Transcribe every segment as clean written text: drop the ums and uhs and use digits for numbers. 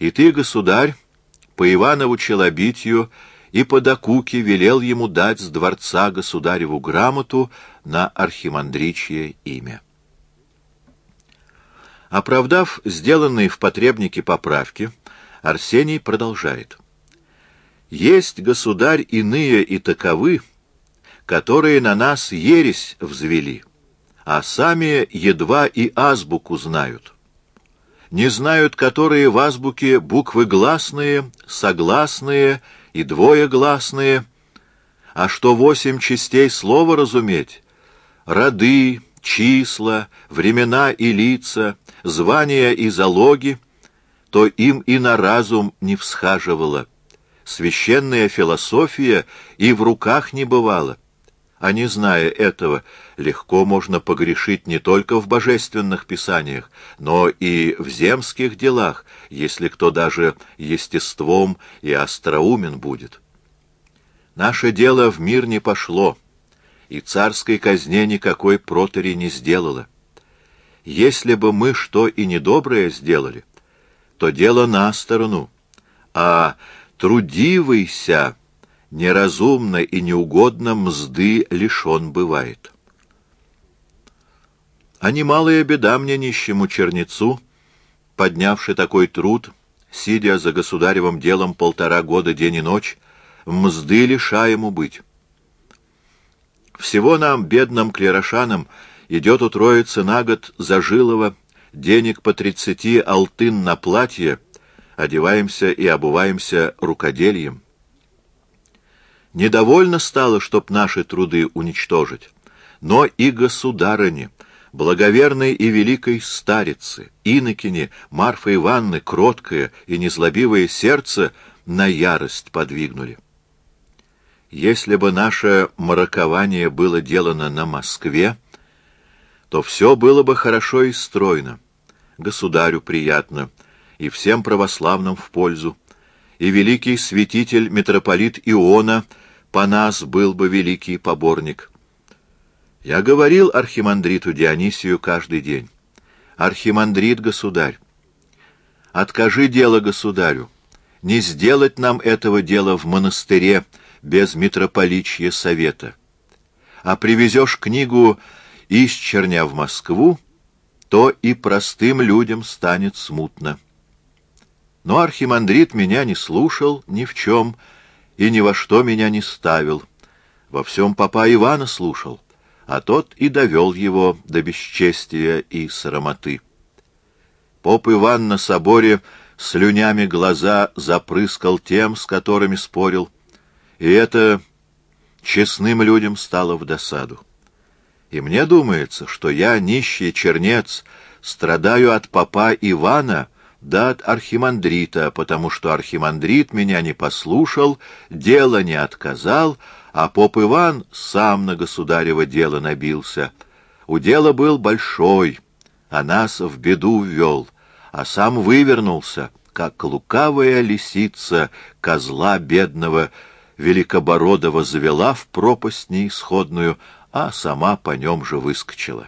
И ты, государь, по Иванову челобитию и по докуке велел ему дать с дворца государеву грамоту на архимандричье имя. Оправдав сделанные в потребнике поправки, Арсений продолжает. «Есть, государь, иные и таковы, которые на нас ересь взвели, а сами едва и азбуку знают. Не знают, которые в азбуке буквы гласные, согласные и двоегласные, а что 8 частей слова разуметь, роды, числа, времена и лица, звания и залоги, то им и на разум не всхаживало. Священная философия и в руках не бывала. А не зная этого, легко можно погрешить не только в божественных писаниях, но и в земских делах, если кто даже естеством и остроумен будет. Наше дело в мир не пошло, и царской казне никакой протери не сделала. Если бы мы что и недоброе сделали, то дело на сторону, а трудивыйся неразумно и неугодно мзды лишен бывает. А немалая беда мне, нищему чернецу, поднявши такой труд, сидя за государевым делом 1,5 года день и ночь, мзды лишаему быть. Всего нам, бедным клерошанам, идет у троицы на год зажилого денег по 30 алтын на платье, одеваемся и обуваемся рукодельем. Недовольно стало, чтоб наши труды уничтожить, но и государыне, благоверной и великой старице, инокине Марфы Ивановны, кроткое и незлобивое сердце на ярость подвигнули. Если бы наше маракование было делано на Москве, то все было бы хорошо и стройно, государю приятно, и всем православным в пользу, и великий святитель митрополит Иона по нас был бы великий поборник. Я говорил архимандриту Дионисию каждый день: архимандрит, государь, откажи дело государю, не сделать нам этого дела в монастыре без митрополичья совета. А привезешь книгу из Черня в Москву, то и простым людям станет смутно. Но архимандрит меня не слушал ни в чем и ни во что меня не ставил. Во всем попа Ивана слушал, а тот и довел его до бесчестия и срамоты. Поп Иван на соборе слюнями глаза запрыскал тем, с которыми спорил, и это честным людям стало в досаду. И мне думается, что я, нищий чернец, страдаю от попа Ивана да от архимандрита, потому что архимандрит меня не послушал, дело не отказал, а поп Иван сам на государево дело набился. Удел был большой, а нас в беду ввел, а сам вывернулся, как лукавая лисица козла бедного Великобородова завела в пропасть неисходную, а сама по нем же выскочила.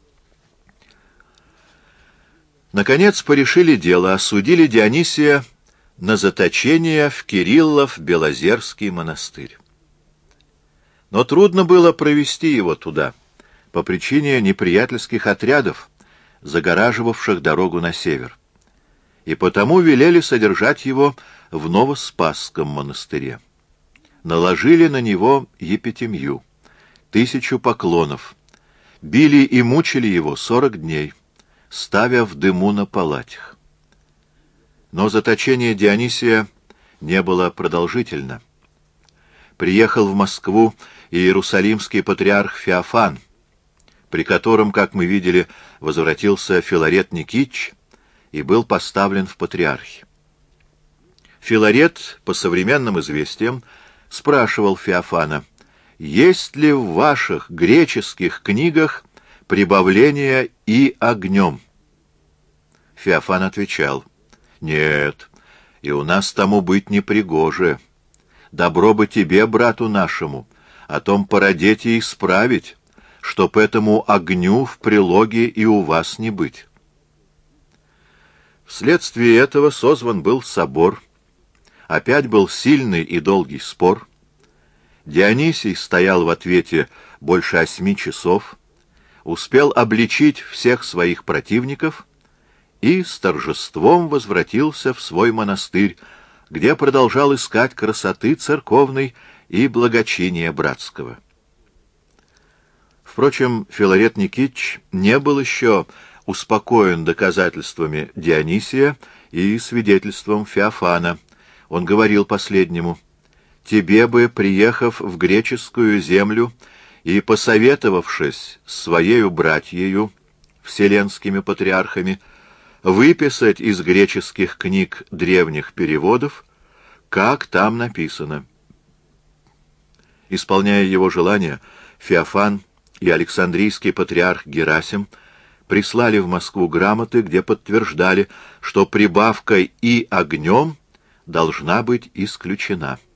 Наконец порешили дело, осудили Дионисия на заточение в Кириллов-Белозерский монастырь. Но трудно было провести его туда, по причине неприятельских отрядов, загораживавших дорогу на север, и потому велели содержать его в Новоспасском монастыре. Наложили на него епитемью, 1000 поклонов, били и мучили его 40 дней, ставя в дыму на палатях. Но заточение Дионисия не было продолжительно. Приехал в Москву иерусалимский патриарх Феофан, при котором, как мы видели, возвратился Филарет Никитич и был поставлен в патриархи. Филарет, по современным известиям, спрашивал Феофана: есть ли в ваших греческих книгах прибавление и огнем? Феофан отвечал: нет, и у нас тому быть не пригоже. Добро бы тебе, брату нашему, о том породеть и исправить, чтоб этому огню в прилоге и у вас не быть. Вследствие этого созван был собор, опять был сильный и долгий спор. Дионисий стоял в ответе больше 8 часов, успел обличить всех своих противников и с торжеством возвратился в свой монастырь, где продолжал искать красоты церковной и благочиния братского. Впрочем, Филарет Никитич не был еще успокоен доказательствами Дионисия и свидетельством Феофана. Он говорил последнему: «Тебе бы, приехав в греческую землю и посоветовавшись с своею братьею, вселенскими патриархами, выписать из греческих книг древних переводов, как там написано». Исполняя его желание, Феофан и Александрийский патриарх Герасим прислали в Москву грамоты, где подтверждали, что прибавка «и огнем» должна быть исключена.